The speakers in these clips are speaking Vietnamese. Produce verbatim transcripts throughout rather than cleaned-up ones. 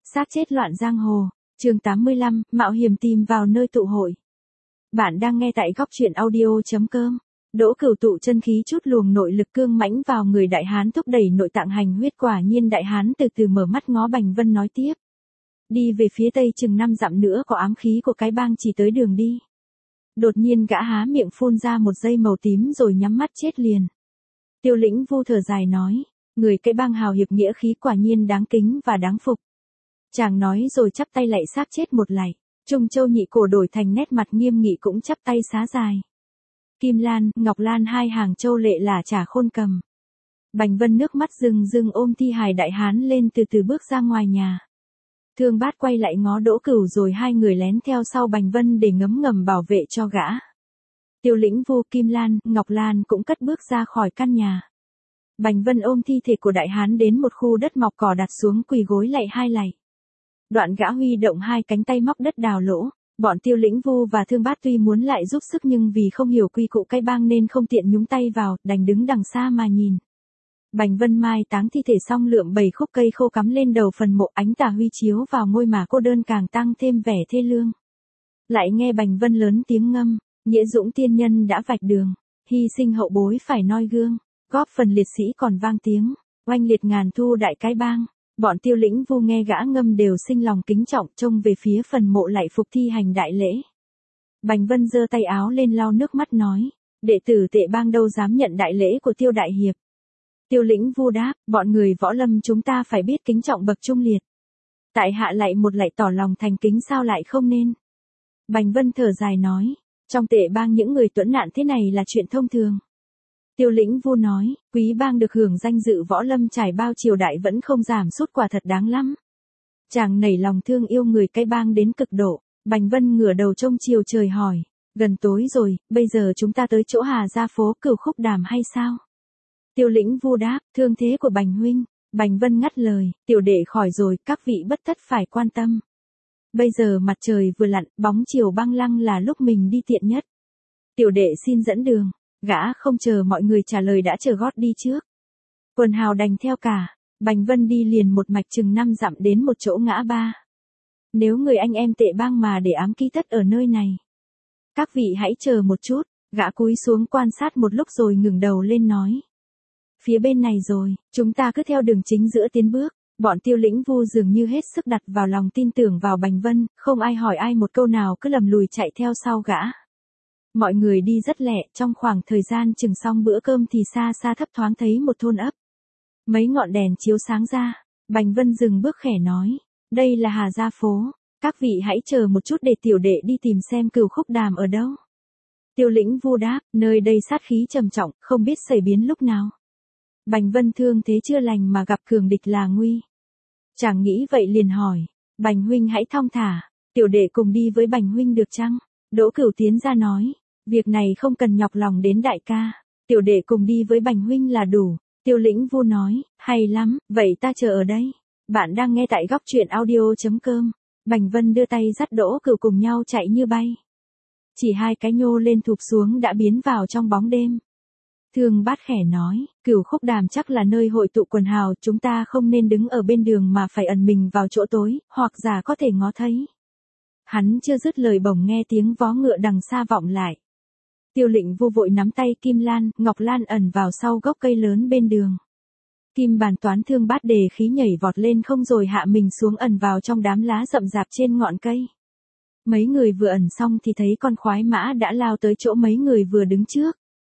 Xác chết loạn giang hồ, chương tám mươi lăm, mạo hiểm tìm vào nơi tụ hội. Bạn đang nghe tại góc truyện audio.com. Đỗ Cửu tụ chân khí chút luồng nội lực cương mãnh vào người đại hán thúc đẩy nội tạng hành huyết, quả nhiên đại hán từ từ mở mắt ngó Bành Vân nói tiếp. Đi về phía tây chừng năm dặm nữa có ám khí của cái bang chỉ tới đường đi. Đột nhiên gã há miệng phun ra một dây màu tím rồi nhắm mắt chết liền. Tiêu Lĩnh Vu thở dài nói, người cái bang hào hiệp nghĩa khí quả nhiên đáng kính và đáng phục. Chàng nói rồi chắp tay lạy xác chết một lạy. Trung Châu nhị cổ đổi thành nét mặt nghiêm nghị cũng chắp tay xá dài. Kim Lan, Ngọc Lan hai hàng châu lệ là trả khôn cầm. Bành Vân nước mắt rưng rưng ôm thi hài đại hán lên từ từ bước ra ngoài nhà. Thương Bát quay lại ngó Đỗ Cửu rồi hai người lén theo sau Bành Vân để ngấm ngầm bảo vệ cho gã. Tiêu Lĩnh Vu, Kim Lan, Ngọc Lan cũng cất bước ra khỏi căn nhà. Bành Vân ôm thi thể của đại hán đến một khu đất mọc cỏ đặt xuống quỳ gối lạy hai lạy. Đoạn gã huy động hai cánh tay móc đất đào lỗ. Bọn Tiêu Lĩnh Vu và Thương Bát tuy muốn lại giúp sức nhưng vì không hiểu quy củ cái bang nên không tiện nhúng tay vào, đành đứng đằng xa mà nhìn. Bành Vân mai táng thi thể xong lượm bảy khúc cây khô cắm lên đầu phần mộ, ánh tà huy chiếu vào ngôi mà cô đơn càng tăng thêm vẻ thê lương. Lại nghe Bành Vân lớn tiếng ngâm, nghĩa dũng tiên nhân đã vạch đường, hy sinh hậu bối phải noi gương, góp phần liệt sĩ còn vang tiếng, oanh liệt ngàn thu đại cái bang. Bọn Tiêu Lĩnh Vu nghe gã ngâm đều sinh lòng kính trọng, trông về phía phần mộ lại phục thi hành đại lễ. Bành Vân giơ tay áo lên lau nước mắt nói, đệ tử Tệ bang đâu dám nhận đại lễ của Tiêu đại hiệp. Tiêu Lĩnh Vu đáp, bọn người võ lâm chúng ta phải biết kính trọng bậc trung liệt. Tại hạ lại một lạy tỏ lòng thành kính sao lại không nên. Bành Vân thở dài nói, trong Tệ bang những người tuẫn nạn thế này là chuyện thông thường. Tiêu Lĩnh Vu nói, quý bang được hưởng danh dự võ lâm trải bao triều đại vẫn không giảm sút, quả thật đáng lắm. Chàng nảy lòng thương yêu người cái bang đến cực độ. Bành Vân ngửa đầu trông chiều trời hỏi, gần tối rồi, bây giờ chúng ta tới chỗ Hà Gia phố Cửu Khúc Đàm hay sao? Tiêu Lĩnh Vu đáp, thương thế của Bành huynh. Bành Vân ngắt lời, tiểu đệ khỏi rồi, các vị bất tất phải quan tâm. Bây giờ mặt trời vừa lặn, bóng chiều băng lăng là lúc mình đi tiện nhất. Tiểu đệ xin dẫn đường. Gã không chờ mọi người trả lời đã chờ gót đi trước. Quần hào đành theo cả. Bành Vân đi liền một mạch chừng năm dặm đến một chỗ ngã ba. Nếu người anh em Tệ bang mà để ám ký tất ở nơi này, các vị hãy chờ một chút. Gã cúi xuống quan sát một lúc rồi ngừng đầu lên nói, phía bên này rồi, chúng ta cứ theo đường chính giữa tiến bước. Bọn Tiêu Lĩnh Vu dường như hết sức đặt vào lòng tin tưởng vào Bành Vân, không ai hỏi ai một câu nào, cứ lầm lùi chạy theo sau gã. Mọi người đi rất lẹ, trong khoảng thời gian chừng xong bữa cơm thì xa xa thấp thoáng thấy một thôn ấp. Mấy ngọn đèn chiếu sáng ra, Bành Vân dừng bước khẽ nói, đây là Hà Gia phố, các vị hãy chờ một chút để tiểu đệ đi tìm xem Cửu Khúc Đàm ở đâu. Tiêu Lĩnh Vu đáp, nơi đây sát khí trầm trọng, không biết xảy biến lúc nào. Bành Vân thương thế chưa lành mà gặp cường địch là nguy. Chàng nghĩ vậy liền hỏi, Bành huynh hãy thong thả, tiểu đệ cùng đi với Bành huynh được chăng? Đỗ Cửu tiến ra nói, việc này không cần nhọc lòng đến đại ca, tiểu đệ cùng đi với Bành huynh là đủ. Tiêu Lĩnh Vu nói, hay lắm, vậy ta chờ ở đây. Bạn đang nghe tại góc truyện audio.com. Bành Vân đưa tay dắt Đỗ Cửu cùng nhau chạy như bay. Chỉ hai cái nhô lên thụp xuống đã biến vào trong bóng đêm. Thương Bát khẽ nói, Cửu Khúc Đàm chắc là nơi hội tụ quần hào, chúng ta không nên đứng ở bên đường mà phải ẩn mình vào chỗ tối, hoặc giả có thể ngó thấy. Hắn chưa dứt lời bỗng nghe tiếng vó ngựa đằng xa vọng lại. Tiêu Lĩnh Vu vội nắm tay Kim Lan, Ngọc Lan ẩn vào sau gốc cây lớn bên đường. Kim Bàn Toán Thương Bát đề khí nhảy vọt lên không rồi hạ mình xuống ẩn vào trong đám lá rậm rạp trên ngọn cây. Mấy người vừa ẩn xong thì thấy con khoái mã đã lao tới chỗ mấy người vừa đứng trước.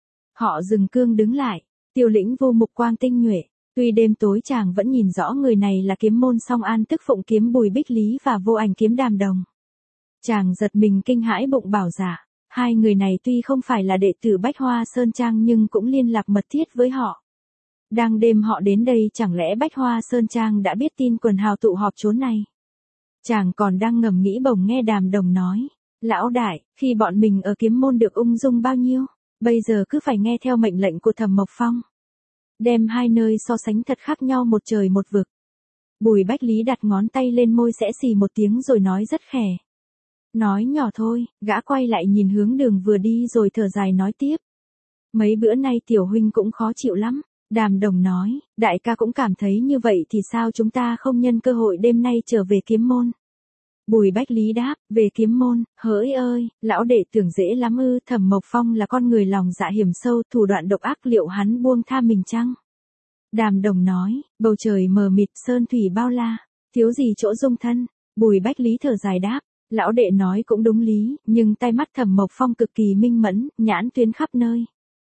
Họ dừng cương đứng lại. Tiêu Lĩnh Vu mục quang tinh nhuệ, tuy đêm tối chàng vẫn nhìn rõ người này là kiếm môn Song An, tức Phụng kiếm Bùi Bích Lý và Vô Ảnh kiếm Đàm Đồng. Chàng giật mình kinh hãi bụng bảo dạ, hai người này tuy không phải là đệ tử Bách Hoa Sơn Trang nhưng cũng liên lạc mật thiết với họ. Đang đêm họ đến đây chẳng lẽ Bách Hoa Sơn Trang đã biết tin quần hào tụ họp chốn này. Chàng còn đang ngầm nghĩ bỗng nghe Đàm Đồng nói, lão đại, khi bọn mình ở kiếm môn được ung dung bao nhiêu, bây giờ cứ phải nghe theo mệnh lệnh của Thẩm Mộc Phong. Đem hai nơi so sánh thật khác nhau một trời một vực. Bùi Bách Lý đặt ngón tay lên môi xẽ xì một tiếng rồi nói rất khẽ. Nói nhỏ thôi, gã quay lại nhìn hướng đường vừa đi rồi thở dài nói tiếp. Mấy bữa nay tiểu huynh cũng khó chịu lắm, Đàm Đồng nói, đại ca cũng cảm thấy như vậy thì sao chúng ta không nhân cơ hội đêm nay trở về Kiếm Môn. Bùi Bách Lý đáp, về Kiếm Môn, hỡi ơi, lão đệ tưởng dễ lắm ư, Thẩm Mộc Phong là con người lòng dạ hiểm sâu, thủ đoạn độc ác, liệu hắn buông tha mình chăng? Đàm Đồng nói, bầu trời mờ mịt, sơn thủy bao la, thiếu gì chỗ dung thân. Bùi Bách Lý thở dài đáp, lão đệ nói cũng đúng lý, nhưng tay mắt Thẩm Mộc Phong cực kỳ minh mẫn, nhãn tuyến khắp nơi.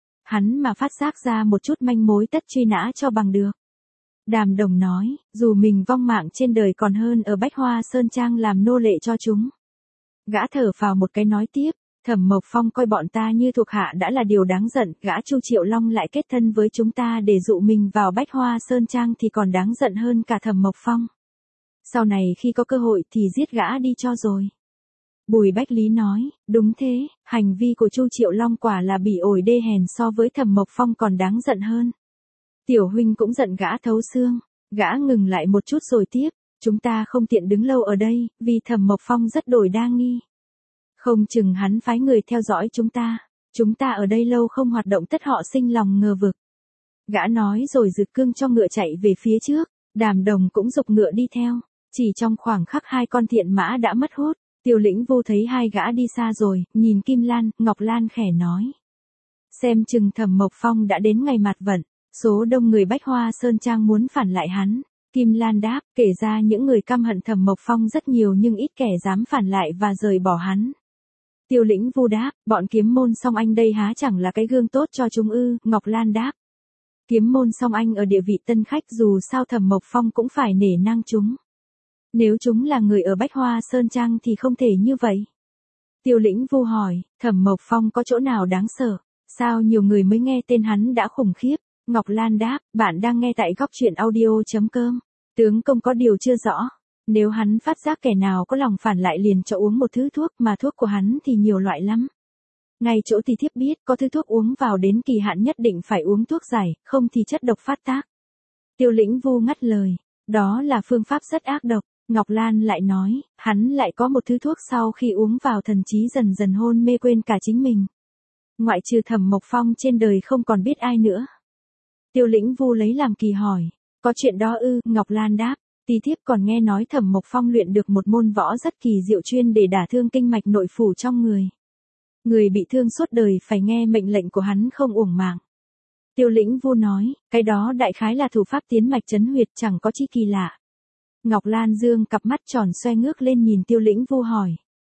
Hắn mà phát giác ra một chút manh mối tất truy nã cho bằng được. Đàm Đồng nói, dù mình vong mạng trên đời còn hơn ở Bách Hoa Sơn Trang làm nô lệ cho chúng. Gã thở phào một cái nói tiếp, Thẩm Mộc Phong coi bọn ta như thuộc hạ đã là điều đáng giận, gã Chu Triệu Long lại kết thân với chúng ta để dụ mình vào Bách Hoa Sơn Trang thì còn đáng giận hơn cả Thẩm Mộc Phong. Sau này khi có cơ hội thì giết gã đi cho rồi. Bùi Bách Lý nói, đúng thế, hành vi của Chu Triệu Long quả là bỉ ổi đê hèn, so với Thẩm Mộc Phong còn đáng giận hơn. Tiểu huynh cũng giận gã thấu xương. Gã ngừng lại một chút rồi tiếp, chúng ta không tiện đứng lâu ở đây, vì Thẩm Mộc Phong rất đổi đa nghi. Không chừng hắn phái người theo dõi chúng ta, chúng ta ở đây lâu không hoạt động tất họ sinh lòng ngờ vực. Gã nói rồi giựt cương cho ngựa chạy về phía trước, Đàm Đồng cũng giục ngựa đi theo, chỉ trong khoảng khắc hai con thiện mã đã mất hút. Tiêu Lĩnh Vô thấy hai gã đi xa rồi, nhìn Kim Lan, Ngọc Lan khẽ nói. Xem chừng Thẩm Mộc Phong đã đến ngày mạt vận, số đông người Bách Hoa Sơn Trang muốn phản lại hắn. Kim Lan đáp, kể ra những người căm hận Thẩm Mộc Phong rất nhiều nhưng ít kẻ dám phản lại và rời bỏ hắn. Tiêu Lĩnh Vô đáp, bọn Kiếm Môn Song Anh đây há chẳng là cái gương tốt cho chúng ư? Ngọc Lan đáp, Kiếm Môn Song Anh ở địa vị tân khách, dù sao Thẩm Mộc Phong cũng phải nể nang chúng. Nếu chúng là người ở Bách Hoa Sơn Trang thì không thể như vậy. Tiêu Lĩnh Vô hỏi, Thẩm Mộc Phong có chỗ nào đáng sợ? Sao nhiều người mới nghe tên hắn đã khủng khiếp? Ngọc Lan đáp, bạn đang nghe tại góc truyện audio.com. Tướng công có điều chưa rõ. Nếu hắn phát giác kẻ nào có lòng phản lại liền cho uống một thứ thuốc, mà thuốc của hắn thì nhiều loại lắm. Ngay chỗ thì thiếp biết có thứ thuốc uống vào đến kỳ hạn nhất định phải uống thuốc giải, không thì chất độc phát tác. Tiêu Lĩnh Vô ngắt lời, đó là phương pháp rất ác độc. Ngọc Lan lại nói, hắn lại có một thứ thuốc sau khi uống vào thần trí dần dần hôn mê quên cả chính mình. Ngoại trừ Thẩm Mộc Phong trên đời không còn biết ai nữa. Tiêu Lĩnh Vô lấy làm kỳ hỏi, có chuyện đó ư? Ngọc Lan đáp, tí thiếp còn nghe nói Thẩm Mộc Phong luyện được một môn võ rất kỳ diệu chuyên để đả thương kinh mạch nội phủ trong người. Người bị thương suốt đời phải nghe mệnh lệnh của hắn không uổng mạng. Tiêu Lĩnh Vô nói, cái đó đại khái là thủ pháp tiến mạch trấn huyệt, chẳng có chi kỳ lạ. Ngọc Lan dương cặp mắt tròn xoe ngước lên nhìn Tiêu Lĩnh Vô hỏi.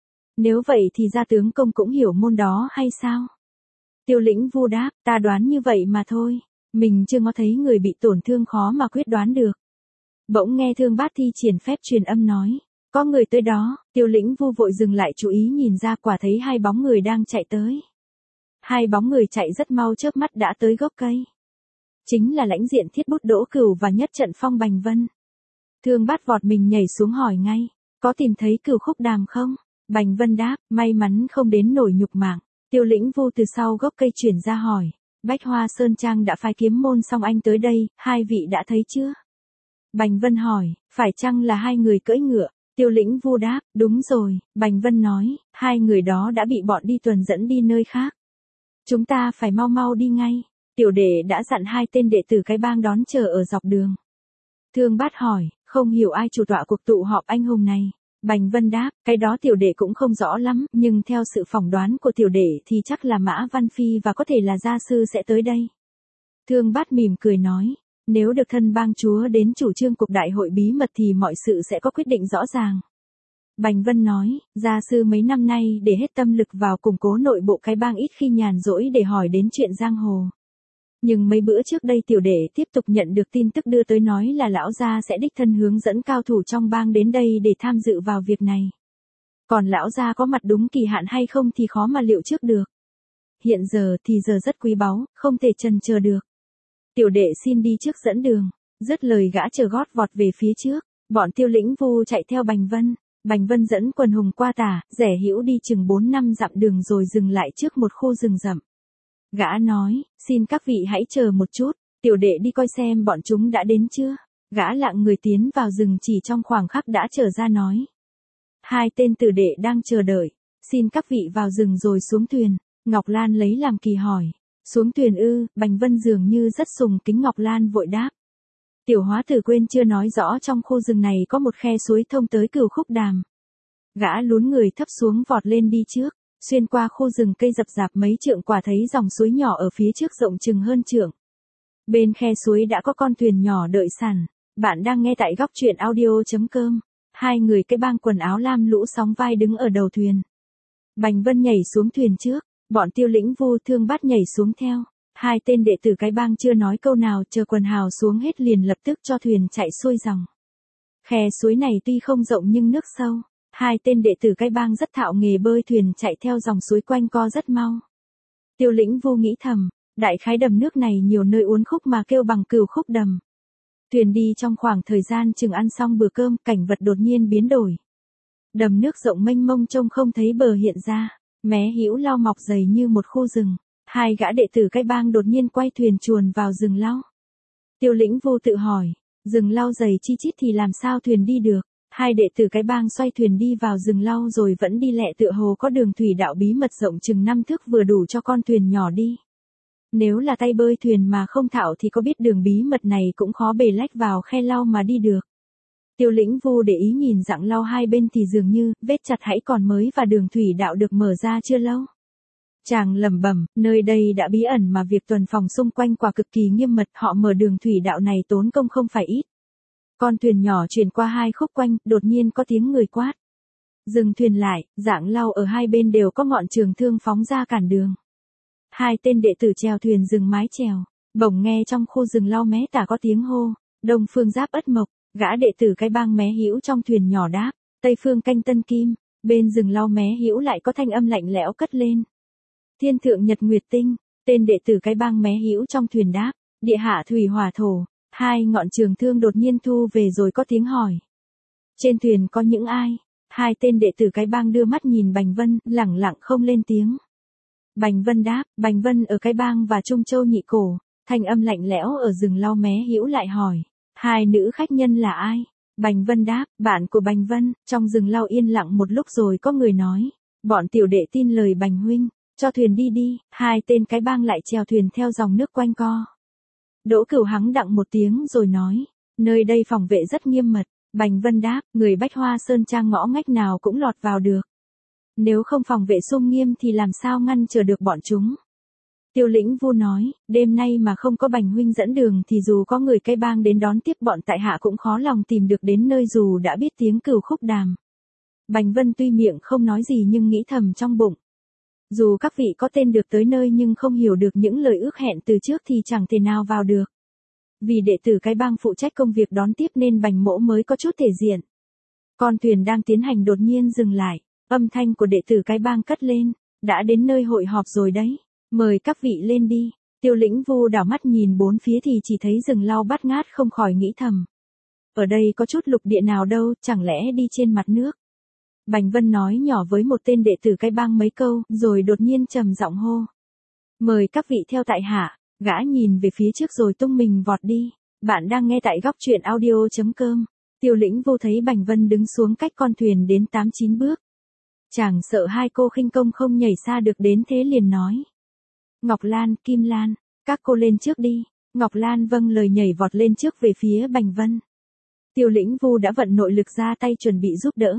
Nếu vậy thì gia tướng công cũng hiểu môn đó hay sao? Tiêu Lĩnh Vô đáp, ta đoán như vậy mà thôi. Mình chưa có thấy người bị tổn thương khó mà quyết đoán được. Bỗng nghe Thương Bát thi triển phép truyền âm nói. Có người tới đó, Tiêu Lĩnh Vô vội dừng lại chú ý nhìn ra, quả thấy hai bóng người đang chạy tới. Hai bóng người chạy rất mau, chớp mắt đã tới gốc cây. Chính là lãnh diện Thiết Bút Đỗ Cửu và nhất trận Phong Bành Vân. Thương Bát vọt mình nhảy xuống hỏi ngay, có tìm thấy Cửu Khúc Đàm không? Bành Vân đáp, may mắn không đến nổi nhục mạng. Tiêu Lĩnh Vô từ sau gốc cây chuyển ra hỏi, Bách Hoa Sơn Trang đã phái Kiếm Môn Song Anh tới đây, hai vị đã thấy chưa? Bành Vân hỏi, phải chăng là hai người cưỡi ngựa? Tiêu Lĩnh Vô đáp, đúng rồi. Bành Vân nói, hai người đó đã bị bọn đi tuần dẫn đi nơi khác. Chúng ta phải mau mau đi ngay. Tiểu đệ đã dặn hai tên đệ tử cái bang đón chờ ở dọc đường. Thương Bát hỏi, không hiểu ai chủ tọa cuộc tụ họp anh hùng này. Bành Vân đáp, cái đó tiểu đệ cũng không rõ lắm, nhưng theo sự phỏng đoán của tiểu đệ thì chắc là Mã Văn Phi và có thể là gia sư sẽ tới đây. Thương Bát mỉm cười nói, nếu được thân bang chúa đến chủ trương cuộc đại hội bí mật thì mọi sự sẽ có quyết định rõ ràng. Bành Vân nói, gia sư mấy năm nay để hết tâm lực vào củng cố nội bộ cái bang, ít khi nhàn rỗi để hỏi đến chuyện giang hồ. Nhưng mấy bữa trước đây tiểu đệ tiếp tục nhận được tin tức đưa tới nói là lão gia sẽ đích thân hướng dẫn cao thủ trong bang đến đây để tham dự vào việc này. Còn lão gia có mặt đúng kỳ hạn hay không thì khó mà liệu trước được. Hiện giờ thì giờ rất quý báu, không thể chần chờ được. Tiểu đệ xin đi trước dẫn đường. Dứt lời gã chờ gót vọt về phía trước. Bọn Tiêu Lĩnh Vô chạy theo Bành Vân. Bành Vân dẫn quần hùng qua tả, rẻ hữu đi chừng bốn năm dặm đường rồi dừng lại trước một khu rừng rậm. Gã nói, xin các vị hãy chờ một chút, tiểu đệ đi coi xem bọn chúng đã đến chưa. Gã lạng người tiến vào rừng, chỉ trong khoảng khắc đã trở ra nói. Hai tên tử đệ đang chờ đợi, xin các vị vào rừng rồi xuống thuyền. Ngọc Lan lấy làm kỳ hỏi, Xuống thuyền ư? Bành Vân dường như rất sùng kính. Ngọc Lan vội đáp. Tiểu hóa tử quên chưa nói rõ trong khu rừng này có một khe suối thông tới Cửu Khúc Đàm. Gã lún người thấp xuống vọt lên đi trước, xuyên qua khu rừng cây rậm rạp mấy trượng quả thấy dòng suối nhỏ ở phía trước rộng chừng hơn trượng. Bên khe suối đã có con thuyền nhỏ đợi sẵn. Bạn đang nghe tại góc truyện audio chấm com. Hai người cái bang quần áo lam lũ sóng vai đứng ở đầu thuyền. Bành Vân nhảy xuống thuyền trước, bọn Tiêu Lĩnh Vu Thương Bát nhảy xuống theo. Hai tên đệ tử cái bang chưa nói câu nào, chờ quần hào xuống hết liền lập tức cho thuyền chạy xuôi dòng. Khe suối này tuy không rộng nhưng nước sâu. Hai tên đệ tử cái bang rất thạo nghề bơi thuyền chạy theo dòng suối quanh co rất mau. Tiêu Lĩnh Vu nghĩ thầm, đại khái đầm nước này nhiều nơi uốn khúc mà kêu bằng Cửu Khúc Đầm. Thuyền đi trong khoảng thời gian chừng ăn xong bữa cơm, cảnh vật đột nhiên biến đổi. Đầm nước rộng mênh mông trông không thấy bờ hiện ra, mé hữu lau mọc dày như một khu rừng. Hai gã đệ tử cái bang đột nhiên quay thuyền chuồn vào rừng lau. Tiêu Lĩnh Vu tự hỏi, rừng lau dày chi chít thì làm sao thuyền đi được? Hai đệ tử cái bang xoay thuyền đi vào rừng lau rồi vẫn đi lẹ tựa hồ có đường thủy đạo bí mật rộng chừng năm thước vừa đủ cho con thuyền nhỏ đi. Nếu là tay bơi thuyền mà không thạo thì có biết đường bí mật này cũng khó bề lách vào khe lau mà đi được. Tiêu Lĩnh Vu để ý nhìn dặng lau hai bên thì dường như vết chặt hãy còn mới và đường thủy đạo được mở ra chưa lâu. Chàng lẩm bẩm, nơi đây đã bí ẩn mà việc tuần phòng xung quanh quả cực kỳ nghiêm mật, họ mở đường thủy đạo này tốn công không phải ít. Con thuyền nhỏ chuyển qua hai khúc quanh, đột nhiên có tiếng người quát. Dừng thuyền lại, dạng lau ở hai bên đều có ngọn trường thương phóng ra cản đường. Hai tên đệ tử chèo thuyền dừng mái chèo, bỗng nghe trong khu rừng lau mé tả có tiếng hô, Đông Phương Giáp Ất Mộc, gã đệ tử cái bang mé hữu trong thuyền nhỏ đáp, Tây Phương Canh Tân Kim, bên rừng lau mé hữu lại có thanh âm lạnh lẽo cất lên. Thiên Thượng Nhật Nguyệt Tinh, tên đệ tử cái bang mé hữu trong thuyền đáp, Địa Hạ Thủy Hỏa Thổ. Hai ngọn trường thương đột nhiên thu về rồi có tiếng hỏi. Trên thuyền có những ai? Hai tên đệ tử cái bang đưa mắt nhìn Bành Vân, lẳng lặng không lên tiếng. Bành Vân đáp, Bành Vân ở cái bang và Trung Châu Nhị Cổ. Thanh âm lạnh lẽo ở rừng lau mé hữu lại hỏi. Hai nữ khách nhân là ai? Bành Vân đáp, bạn của Bành Vân. Trong rừng lau yên lặng một lúc rồi có người nói. Bọn tiểu đệ tin lời Bành huynh, cho thuyền đi đi. Hai tên cái bang lại chèo thuyền theo dòng nước quanh co. Đỗ Cửu hắng đặng một tiếng rồi nói, nơi đây phòng vệ rất nghiêm mật. Bành Vân đáp, người Bách Hoa Sơn Trang ngõ ngách nào cũng lọt vào được. Nếu không phòng vệ sung nghiêm thì làm sao ngăn chờ được bọn chúng. Tiêu Lĩnh Vu nói, đêm nay mà không có Bành huynh dẫn đường thì dù có người cái bang đến đón tiếp bọn tại hạ cũng khó lòng tìm được đến nơi dù đã biết tiếng Cửu Khúc Đàm. Bành Vân tuy miệng không nói gì nhưng nghĩ thầm trong bụng. Dù các vị có tên được tới nơi nhưng không hiểu được những lời ước hẹn từ trước thì chẳng thể nào vào được. Vì đệ tử cái bang phụ trách công việc đón tiếp nên Bành mỗ mới có chút thể diện. Con thuyền đang tiến hành đột nhiên dừng lại, âm thanh của đệ tử cái bang cất lên, đã đến nơi hội họp rồi đấy, mời các vị lên đi. Tiêu Lĩnh Vu đảo mắt nhìn bốn phía thì chỉ thấy rừng lau bát ngát không khỏi nghĩ thầm. Ở đây có chút lục địa nào đâu, chẳng lẽ đi trên mặt nước. Bành Vân nói nhỏ với một tên đệ tử cái bang mấy câu, rồi đột nhiên trầm giọng hô. Mời các vị theo tại hạ, gã nhìn về phía trước rồi tung mình vọt đi. Bạn đang nghe tại góc truyện audio chấm com. Tiêu Lĩnh Vu thấy Bành Vân đứng xuống cách con thuyền đến tám chín bước. Chàng sợ hai cô khinh công không nhảy xa được đến thế liền nói. Ngọc Lan, Kim Lan, các cô lên trước đi. Ngọc Lan vâng lời nhảy vọt lên trước về phía Bành Vân. Tiêu Lĩnh Vu đã vận nội lực ra tay chuẩn bị giúp đỡ.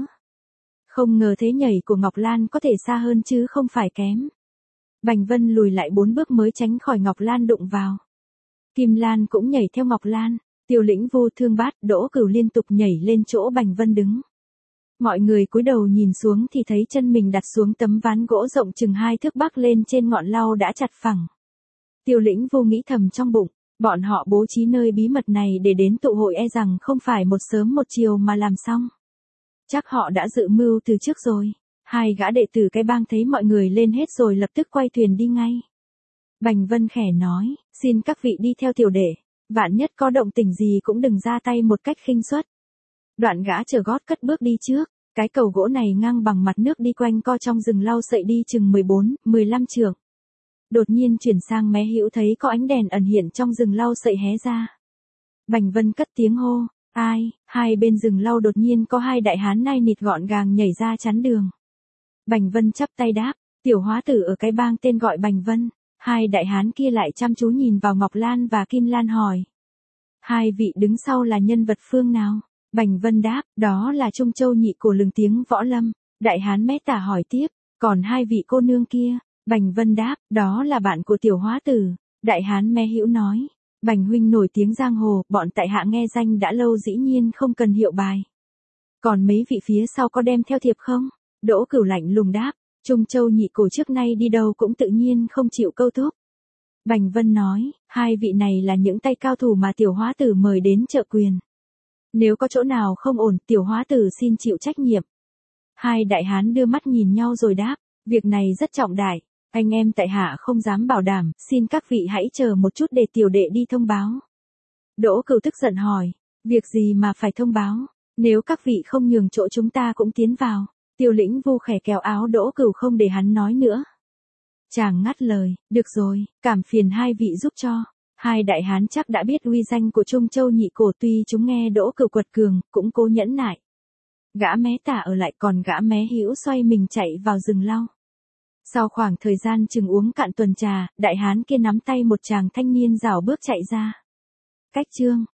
Không ngờ thế nhảy của Ngọc Lan có thể xa hơn chứ không phải kém. Bành Vân lùi lại bốn bước mới tránh khỏi Ngọc Lan đụng vào. Kim Lan cũng nhảy theo Ngọc Lan. Tiêu Lĩnh Vu, Thương Bát, Đỗ Cửu liên tục nhảy lên chỗ Bành Vân đứng. Mọi người cúi đầu nhìn xuống thì thấy chân mình đặt xuống tấm ván gỗ rộng chừng hai thước bắc lên trên ngọn lau đã chặt phẳng. Tiêu Lĩnh Vu nghĩ thầm trong bụng, bọn họ bố trí nơi bí mật này để đến tụ hội e rằng không phải một sớm một chiều mà làm xong. Chắc họ đã dự mưu từ trước rồi. Hai gã đệ tử cái bang thấy mọi người lên hết rồi lập tức quay thuyền đi ngay. Bành Vân khẽ nói, xin các vị đi theo tiểu đệ, vạn nhất có động tĩnh gì cũng đừng ra tay một cách khinh suất. Đoạn gã trở gót cất bước đi trước, cái cầu gỗ này ngang bằng mặt nước đi quanh co trong rừng lau sậy đi chừng mười bốn, mười lăm trượng. Đột nhiên chuyển sang mé hữu thấy có ánh đèn ẩn hiện trong rừng lau sậy hé ra. Bành Vân cất tiếng hô, ai? Hai bên rừng lau đột nhiên có hai đại hán nai nịt gọn gàng nhảy ra chắn đường. Bành Vân chắp tay đáp, tiểu hóa tử ở cái bang tên gọi Bành Vân. Hai đại hán kia lại chăm chú nhìn vào Ngọc Lan và Kim Lan hỏi. Hai vị đứng sau là nhân vật phương nào? Bành Vân đáp, đó là Trung Châu nhị cổ lừng tiếng võ lâm. Đại hán Mé Tả hỏi tiếp, còn hai vị cô nương kia? Bành Vân đáp, đó là bạn của tiểu hóa tử. Đại hán Mé Hữu nói, Bành huynh nổi tiếng giang hồ, bọn tại hạ nghe danh đã lâu dĩ nhiên không cần hiệu bài. Còn mấy vị phía sau có đem theo thiệp không? Đỗ Cửu lạnh lùng đáp, Trung Châu nhị cổ trước nay đi đâu cũng tự nhiên không chịu câu thúc. Bành Vân nói, hai vị này là những tay cao thủ mà tiểu hóa tử mời đến trợ quyền. Nếu có chỗ nào không ổn, tiểu hóa tử xin chịu trách nhiệm. Hai đại hán đưa mắt nhìn nhau rồi đáp, việc này rất trọng đại, anh em tại hạ không dám bảo đảm, xin các vị hãy chờ một chút để tiểu đệ đi thông báo. Đỗ Cửu tức giận hỏi, việc gì mà phải thông báo, nếu các vị không nhường chỗ chúng ta cũng tiến vào. Tiêu Lĩnh Vu khẽ kéo áo Đỗ Cửu không để hắn nói nữa. Chàng ngắt lời, được rồi, cảm phiền hai vị giúp cho. Hai đại hán chắc đã biết uy danh của Trung Châu nhị cổ, tuy chúng nghe Đỗ Cửu quật cường, cũng cố nhẫn nại. Gã Mé Tả ở lại, còn gã Mé Hữu xoay mình chạy vào rừng lau. Sau khoảng thời gian chừng uống cạn tuần trà, đại hán kia nắm tay một chàng thanh niên rảo bước chạy ra. Cách chương